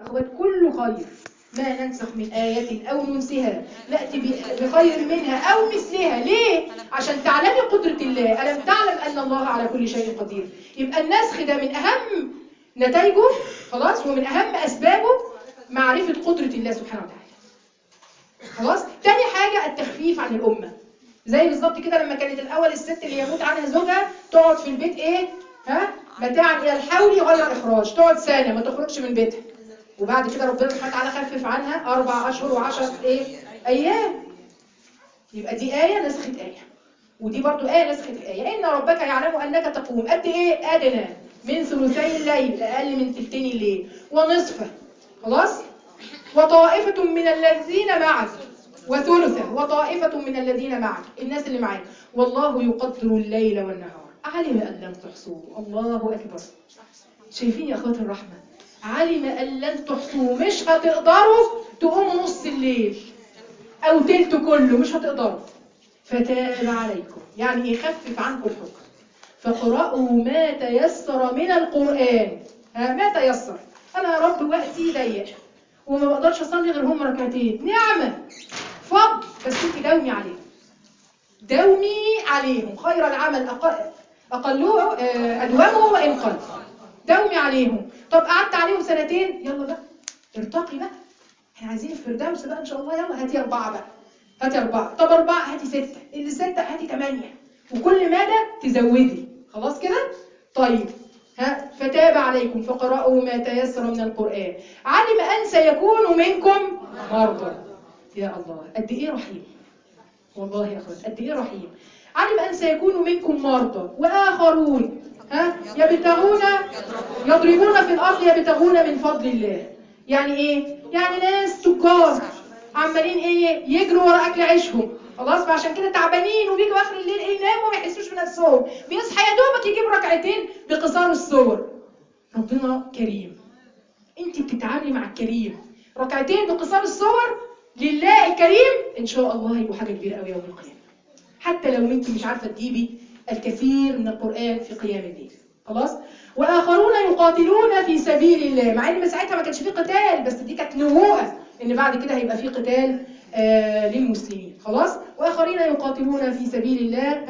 أخوات كله خير، ما ننسخ من آية أو ننسها نأتي بخير منها أو مثلها. ليه؟ عشان تعلمي قدرة الله. ألم تعلم أن الله على كل شيء قدير؟ يبقى النسخ ده من أهم نتائجه، خلاص، ومن أهم أسبابه معرفة قدرة الله سبحانه وتعالى. خلاص. تاني حاجة التخفيف عن الأمة. زي بالظبط كده لما كانت الأول الست اللي يموت عنها زوجها تقعد في البيت إيه؟ متاعا إلى الحول غير إخراج، تقعد سنة ما تخرجش من بيتها. وبعد كده ربنا سبحانه وتعالى خفف عنها 4 أشهر و10 أيام. يبقى دي آية نسخت آية، ودي برضو آية نسخت آية. إن ربك يعلم أنك تقوم قد إيه؟ أدنى من ثلثي الليل، أقل من ثلثين الليل، ونصفه، خلاص، وطائفة من الذين معك، وثلثه، وطائفة من الذين معك، الناس اللي معاك، والله يقدر الليل والنهار، علم أن لم تحصوه. الله أكبر. شايفين يا أخوات الرحمة؟ علم أن لن تحصوه، مش هتقدروا تقوموا نص الليل أو تلت كله، مش هتقدروا. فتاب عليكم، يعني يخفف عنكم الحكم. فقرأوا ما تيسر من القرآن. ما تيسر. أنا يا رب وقتي ضيق وما بقدرش أصلي غير هم ركعتين، نعمة، فضل، بس انت داومي عليهم. داومي عليهم، خير العمل أقلوه أدومه وإن قل. داومي عليهم. طب قعدت عليهم سنتين، يلا بقى ارتقي بقى، احنا عايزين الفردوس بقى ان شاء الله، يلا هاتي 4 بقى، هاتي 4، طب 4 هاتي 6، اللي 6 هاتي 8، وكل مدى تزودي. خلاص كده؟ طيب. فتاب عليكم فقرأوا ما تيسر من القرآن. علم أن سيكون منكم مرضى. يا الله قد ايه رحيم، والله يا اخوان قد ايه رحيم. علم أن سيكون منكم مرضى وآخرون يضربون في الأرض يبتغون من فضل الله. يعني ايه؟ يعني ناس تجار عمالين يجروا ورا اكل عيشهم، خلاص، فعشان كده تعبانين وبيجوا اخر الليل يناموا وما يحسوش بنفسهم، بيصحى يا دوبك يجيب ركعتين بقصار الصور. ربنا كريم، انت بتتعاملي مع الكريم. ركعتين بقصار الصور لله الكريم ان شاء الله هيبقوا حاجه كبيره قوي يوم القيامه، حتى لو انت مش عارفه تجيبي الكثير من القران في قيام الليل. خلاص. واخرون يقاتلون في سبيل الله، مع ان ساعتها ما كانش فيه قتال، بس دي كانت نبوءه ان بعد كده هيبقى فيه قتال للمسلمين. خلاص. واخرين يقاتلون في سبيل الله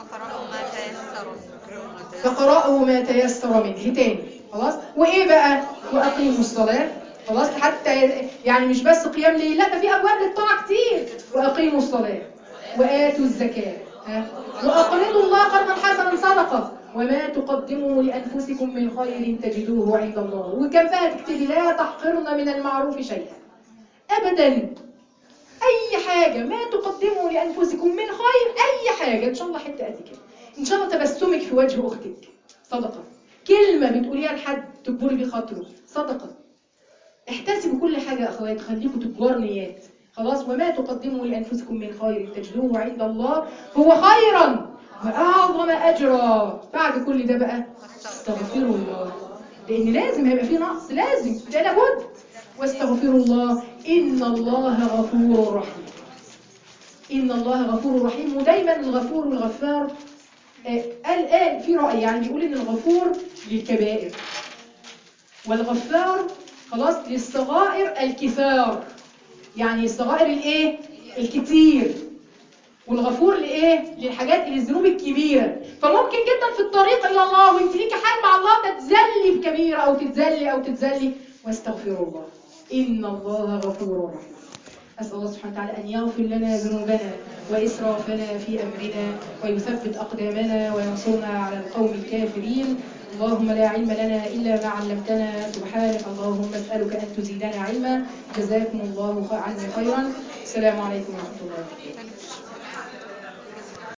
فقرأوا ما تيسر منه. تاني. خلاص. وايه بقى؟ واقيموا الصلاه. خلاص. حتى يعني مش بس قيام ليل، لا ده في ابواب للطاعه كتير. واقيموا الصلاه واتوا الزكاه واقرضوا الله قرضا حسنا صدقه وما تقدموا لانفسكم من خير تجدوه عند الله. وكان بقى تكتبي لا تحقرن من المعروف شيئا ابدا. اي حاجه ما تقدموا لانفسكم من خير، اي حاجه، ان شاء الله حته قد كده، ان شاء الله تبسمك في وجه اختك صدقه، كلمه بتقوليها لحد تجبري بخاطره صدقه. احتسبوا كل حاجه يا اخوات، خليكم تجار نيات. خلاص. وما تقدموا لانفسكم من خير تجدوه عند الله هو خيرا واعظم اجرا. بعد كل ده بقى استغفروا الله، لان لازم هيبقى فيه نقص، لازم، ده لابد. واستغفروا الله ان الله غفور رحيم. ان الله غفور رحيم. ودايما الغفور والغفار قال في رأي يعني بيقول ان الغفور للكبائر والغفار خلاص للصغائر الكثار، يعني الصغائر الكتير، والغفور للحاجات الذنوب الكبيره. فممكن جدا في الطريق الى الله وانت ليكي حال مع الله تتذلي في كبيره او تتذلي واستغفروا الله ان الله غفور رحيم. أسأل الله سبحانه وتعالى أن يغفر لنا ذنوبنا وإسرافنا في أمرنا ويثبت أقدامنا وينصرنا على القوم الكافرين. اللهم لا علم لنا إلا ما علمتنا، سبحانك اللهم أسألك أن تزيدنا علما. جزاكم الله عني خيرا. السلام عليكم ورحمة الله وبركاته.